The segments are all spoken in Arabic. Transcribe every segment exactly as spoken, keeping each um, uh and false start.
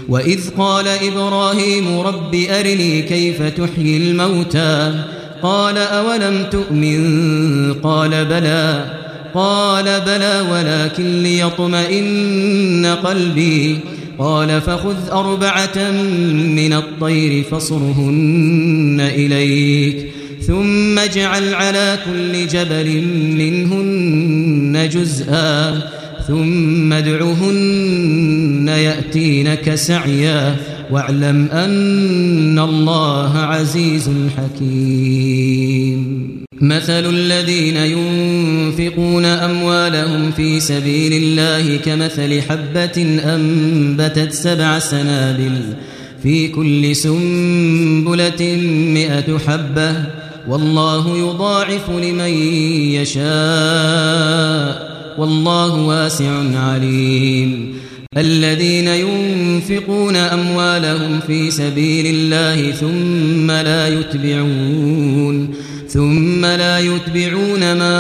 وإذ قال إبراهيم رب أرني كيف تحيي الموتى قال أولم تؤمن قال بلى قال بلى ولكن ليطمئن قلبي قال فخذ أربعة من الطير فصرهن إليك ثم اجعل على كل جبل منهن جزءا ثم ادعهن يأتينك سعيا واعلم أن الله عزيز حكيم مثل الذين ينفقون أموالهم في سبيل الله كمثل حبة أنبتت سبع سنابل في كل سنبلة مئة حبة والله يضاعف لمن يشاء والله واسع عليم الذين ينفقون أموالهم في سبيل الله ثم لا يتبعون ثم لا يتبعون ما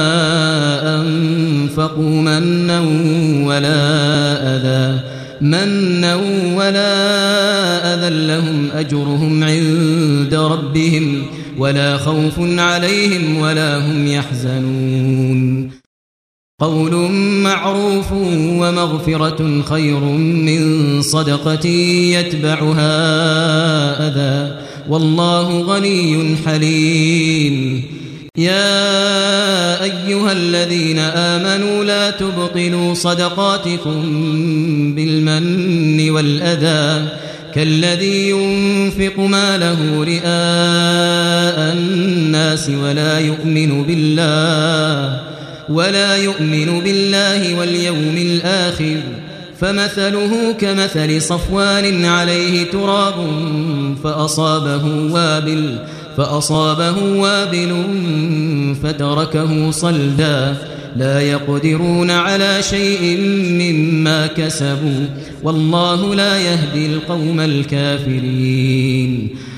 أنفقوا منا ولا أذى منا ولا أذى لهم أجرهم عند ربهم ولا خوف عليهم ولا هم يحزنون قول معروف ومغفرة خير من صدقة يتبعها أذى والله غني حليم يا أيها الذين آمنوا لا تبطلوا صدقاتكم بالمن والأذى كالذي ينفق ماله رئاء الناس ولا يؤمن بالله ولا يؤمن بالله واليوم الآخر فمثله كمثل صفوان عليه تراب فأصابه وابل فأصابه وابل فتركه صلدا لا يقدرون على شيء مما كسبوا والله لا يهدي القوم الكافرين